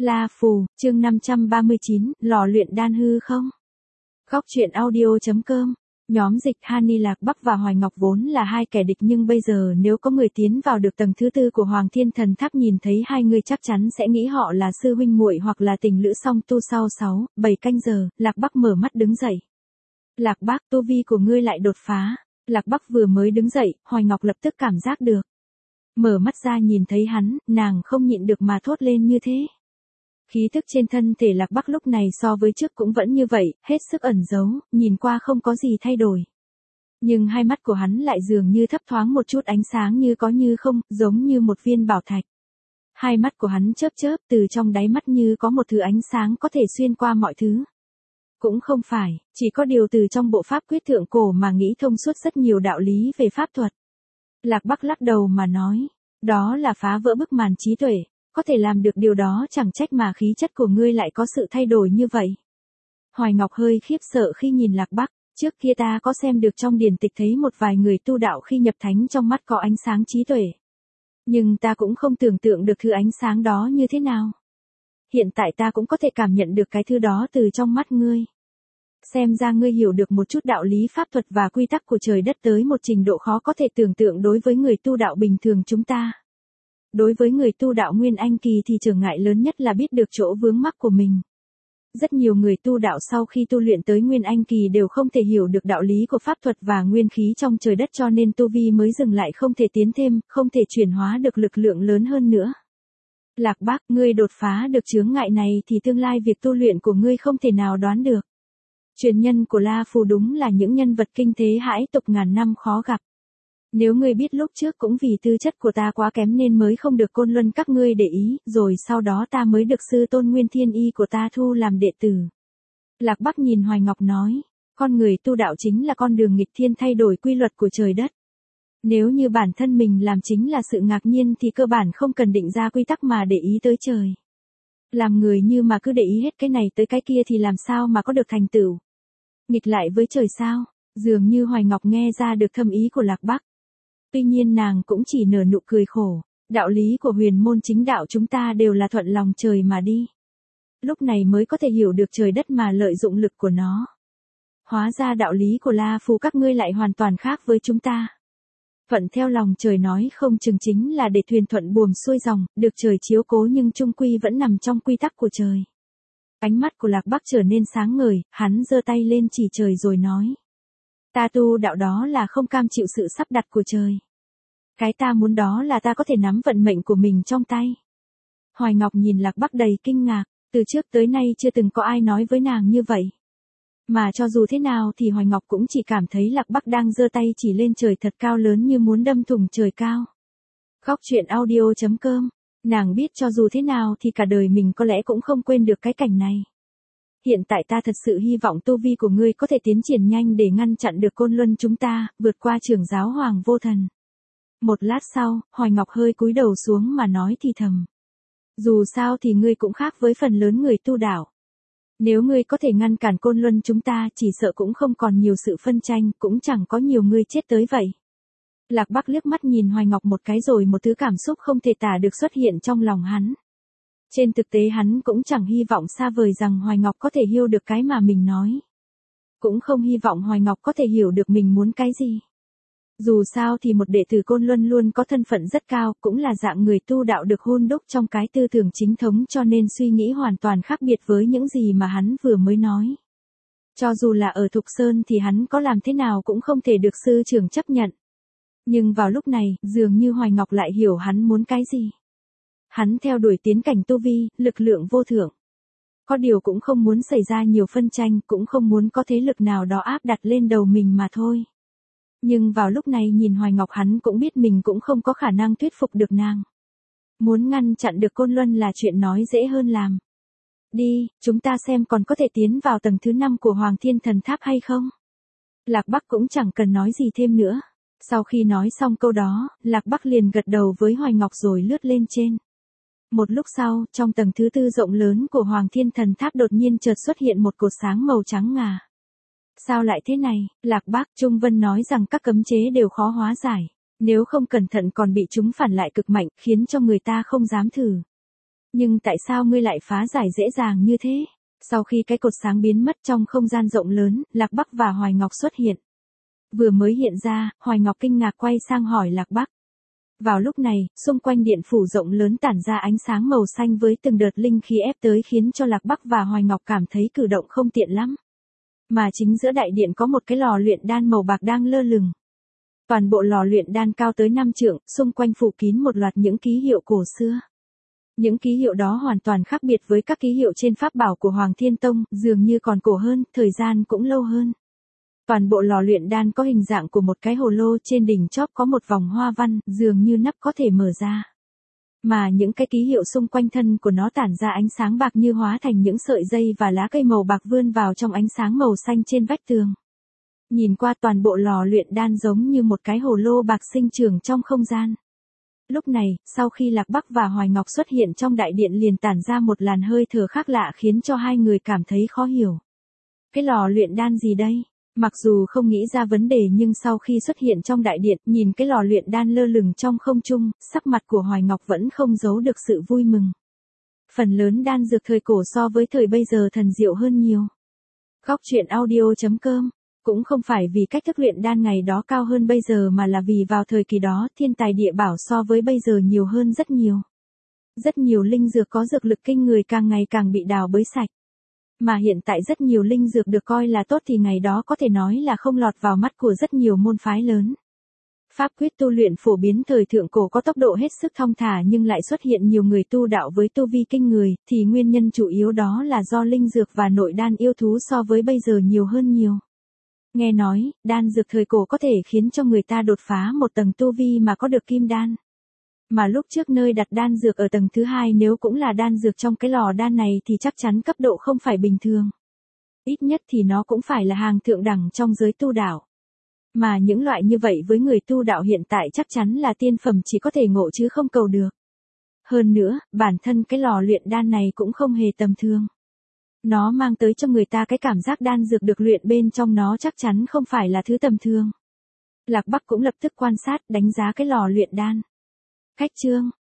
La Phù, chương 539, lò luyện đan hư không? Góc truyện audio.com. Nhóm dịch Hani Lạc Bắc và Hoài Ngọc vốn là hai kẻ địch, nhưng bây giờ nếu có người tiến vào được tầng thứ tư của Hoàng Thiên Thần Tháp nhìn thấy hai người chắc chắn sẽ nghĩ họ là sư huynh muội hoặc là tình lữ song tu. Sau 6-7 canh giờ, Lạc Bắc mở mắt đứng dậy. Lạc Bắc, tu vi của ngươi lại đột phá. Lạc Bắc vừa mới đứng dậy, Hoài Ngọc lập tức cảm giác được. Mở mắt ra nhìn thấy hắn, nàng không nhịn được mà thốt lên như thế. Khí tức trên thân thể Lạc Bắc lúc này so với trước cũng vẫn như vậy, hết sức ẩn giấu, nhìn qua không có gì thay đổi. Nhưng hai mắt của hắn lại dường như thấp thoáng một chút ánh sáng như có như không, giống như một viên bảo thạch. Hai mắt của hắn chớp chớp, từ trong đáy mắt như có một thứ ánh sáng có thể xuyên qua mọi thứ. Cũng không phải, chỉ có điều từ trong bộ pháp quyết thượng cổ mà nghĩ thông suốt rất nhiều đạo lý về pháp thuật. Lạc Bắc lắc đầu mà nói, đó là phá vỡ bức màn trí tuệ. Có thể làm được điều đó chẳng trách mà khí chất của ngươi lại có sự thay đổi như vậy. Hoài Ngọc hơi khiếp sợ khi nhìn Lạc Bắc, trước kia ta có xem được trong điển tịch thấy một vài người tu đạo khi nhập thánh trong mắt có ánh sáng trí tuệ. Nhưng ta cũng không tưởng tượng được thứ ánh sáng đó như thế nào. Hiện tại ta cũng có thể cảm nhận được cái thứ đó từ trong mắt ngươi. Xem ra ngươi hiểu được một chút đạo lý pháp thuật và quy tắc của trời đất tới một trình độ khó có thể tưởng tượng đối với người tu đạo bình thường chúng ta. Đối với người tu đạo Nguyên Anh kỳ thì trở ngại lớn nhất là biết được chỗ vướng mắc của mình. Rất nhiều người tu đạo sau khi tu luyện tới Nguyên Anh kỳ đều không thể hiểu được đạo lý của pháp thuật và nguyên khí trong trời đất, cho nên tu vi mới dừng lại, không thể tiến thêm, không thể chuyển hóa được lực lượng lớn hơn nữa. Lạc Bắc, ngươi đột phá được chướng ngại này thì tương lai việc tu luyện của ngươi không thể nào đoán được. Truyền nhân của La Phù đúng là những nhân vật kinh thế hãi tục ngàn năm khó gặp. Nếu ngươi biết lúc trước cũng vì tư chất của ta quá kém nên mới không được Côn Luân các ngươi để ý, rồi sau đó ta mới được sư tôn Nguyên Thiên Y của ta thu làm đệ tử. Lạc Bắc nhìn Hoài Ngọc nói, con người tu đạo chính là con đường nghịch thiên thay đổi quy luật của trời đất. Nếu như bản thân mình làm chính là sự ngạc nhiên thì cơ bản không cần định ra quy tắc mà để ý tới trời. Làm người như mà cứ để ý hết cái này tới cái kia thì làm sao mà có được thành tựu. Nghịch lại với trời sao? Dường như Hoài Ngọc nghe ra được thâm ý của Lạc Bắc. Tuy nhiên nàng cũng chỉ nở nụ cười khổ, đạo lý của huyền môn chính đạo chúng ta đều là thuận lòng trời mà đi. Lúc này mới có thể hiểu được trời đất mà lợi dụng lực của nó. Hóa ra đạo lý của La Phù các ngươi lại hoàn toàn khác với chúng ta. Thuận theo lòng trời nói không chừng chính là để thuyền thuận buồm xuôi dòng, được trời chiếu cố nhưng chung quy vẫn nằm trong quy tắc của trời. Ánh mắt của Lạc Bắc trở nên sáng ngời, hắn giơ tay lên chỉ trời rồi nói. Ta tu đạo đó là không cam chịu sự sắp đặt của trời. Cái ta muốn đó là ta có thể nắm vận mệnh của mình trong tay. Hoài Ngọc nhìn Lạc Bắc đầy kinh ngạc, từ trước tới nay chưa từng có ai nói với nàng như vậy. Mà cho dù thế nào thì Hoài Ngọc cũng chỉ cảm thấy Lạc Bắc đang giơ tay chỉ lên trời thật cao, lớn như muốn đâm thủng trời cao. Góc truyện audio.com. Nàng biết cho dù thế nào thì cả đời mình có lẽ cũng không quên được cái cảnh này. Hiện tại ta thật sự hy vọng tu vi của ngươi có thể tiến triển nhanh để ngăn chặn được Côn Luân chúng ta, vượt qua trưởng giáo Hoàng Vô Thần. Một lát sau, Hoài Ngọc hơi cúi đầu xuống mà nói thì thầm. Dù sao thì ngươi cũng khác với phần lớn người tu đạo. Nếu ngươi có thể ngăn cản Côn Luân chúng ta, chỉ sợ cũng không còn nhiều sự phân tranh, cũng chẳng có nhiều người chết tới vậy. Lạc Bắc liếc mắt nhìn Hoài Ngọc một cái rồi một thứ cảm xúc không thể tả được xuất hiện trong lòng hắn. Trên thực tế hắn cũng chẳng hy vọng xa vời rằng Hoài Ngọc có thể hiểu được cái mà mình nói. Cũng không hy vọng Hoài Ngọc có thể hiểu được mình muốn cái gì. Dù sao thì một đệ tử Côn Luân luôn có thân phận rất cao, cũng là dạng người tu đạo được hun đúc trong cái tư tưởng chính thống, cho nên suy nghĩ hoàn toàn khác biệt với những gì mà hắn vừa mới nói. Cho dù là ở Thục Sơn thì hắn có làm thế nào cũng không thể được sư trưởng chấp nhận. Nhưng vào lúc này, dường như Hoài Ngọc lại hiểu hắn muốn cái gì. Hắn theo đuổi tiến cảnh tu vi, lực lượng vô thượng. Có điều cũng không muốn xảy ra nhiều phân tranh, cũng không muốn có thế lực nào đó áp đặt lên đầu mình mà thôi. Nhưng vào lúc này nhìn Hoài Ngọc hắn cũng biết mình cũng không có khả năng thuyết phục được nàng. Muốn ngăn chặn được Côn Luân là chuyện nói dễ hơn làm. Đi, chúng ta xem còn có thể tiến vào tầng thứ 5 của Hoàng Thiên Thần Tháp hay không. Lạc Bắc cũng chẳng cần nói gì thêm nữa. Sau khi nói xong câu đó, Lạc Bắc liền gật đầu với Hoài Ngọc rồi lướt lên trên. Một lúc sau, trong tầng thứ tư rộng lớn của Hoàng Thiên Thần Tháp đột nhiên chợt xuất hiện một cột sáng màu trắng ngà. Sao lại thế này? Lạc Bắc, Trung Vân nói rằng các cấm chế đều khó hóa giải. Nếu không cẩn thận còn bị chúng phản lại cực mạnh, khiến cho người ta không dám thử. Nhưng tại sao ngươi lại phá giải dễ dàng như thế? Sau khi cái cột sáng biến mất trong không gian rộng lớn, Lạc Bắc và Hoài Ngọc xuất hiện. Vừa mới hiện ra, Hoài Ngọc kinh ngạc quay sang hỏi Lạc Bắc. Vào lúc này, xung quanh điện phủ rộng lớn tản ra ánh sáng màu xanh với từng đợt linh khí ép tới khiến cho Lạc Bắc và Hoài Ngọc cảm thấy cử động không tiện lắm. Mà chính giữa đại điện có một cái lò luyện đan màu bạc đang lơ lửng. Toàn bộ lò luyện đan cao tới 5 trượng, xung quanh phủ kín một loạt những ký hiệu cổ xưa. Những ký hiệu đó hoàn toàn khác biệt với các ký hiệu trên pháp bảo của Hoàng Thiên Tông, dường như còn cổ hơn, thời gian cũng lâu hơn. Toàn bộ lò luyện đan có hình dạng của một cái hồ lô, trên đỉnh chóp có một vòng hoa văn, dường như nắp có thể mở ra. Mà những cái ký hiệu xung quanh thân của nó tản ra ánh sáng bạc như hóa thành những sợi dây và lá cây màu bạc vươn vào trong ánh sáng màu xanh trên vách tường. Nhìn qua toàn bộ lò luyện đan giống như một cái hồ lô bạc sinh trưởng trong không gian. Lúc này, sau khi Lạc Bắc và Hoài Ngọc xuất hiện trong đại điện liền tản ra một làn hơi thở khác lạ khiến cho hai người cảm thấy khó hiểu. Cái lò luyện đan gì đây? Mặc dù không nghĩ ra vấn đề nhưng sau khi xuất hiện trong đại điện, nhìn cái lò luyện đan lơ lửng trong không trung, sắc mặt của Hoài Ngọc vẫn không giấu được sự vui mừng. Phần lớn đan dược thời cổ so với thời bây giờ thần diệu hơn nhiều. Góc truyện audio.com. Cũng không phải vì cách thức luyện đan ngày đó cao hơn bây giờ mà là vì vào thời kỳ đó thiên tài địa bảo so với bây giờ nhiều hơn rất nhiều. Rất nhiều linh dược có dược lực kinh người càng ngày càng bị đào bới sạch. Mà hiện tại rất nhiều linh dược được coi là tốt thì ngày đó có thể nói là không lọt vào mắt của rất nhiều môn phái lớn. Pháp quyết tu luyện phổ biến thời thượng cổ có tốc độ hết sức thong thả nhưng lại xuất hiện nhiều người tu đạo với tu vi kinh người, thì nguyên nhân chủ yếu đó là do linh dược và nội đan yêu thú so với bây giờ nhiều hơn nhiều. Nghe nói, đan dược thời cổ có thể khiến cho người ta đột phá một tầng tu vi mà có được kim đan. Mà lúc trước nơi đặt đan dược ở tầng thứ 2 nếu cũng là đan dược trong cái lò đan này thì chắc chắn cấp độ không phải bình thường. Ít nhất thì nó cũng phải là hàng thượng đẳng trong giới tu đạo. Mà những loại như vậy với người tu đạo hiện tại chắc chắn là tiên phẩm chỉ có thể ngộ chứ không cầu được. Hơn nữa, bản thân cái lò luyện đan này cũng không hề tầm thường. Nó mang tới cho người ta cái cảm giác đan dược được luyện bên trong nó chắc chắn không phải là thứ tầm thường. Lạc Bắc cũng lập tức quan sát đánh giá cái lò luyện đan. Khách chương.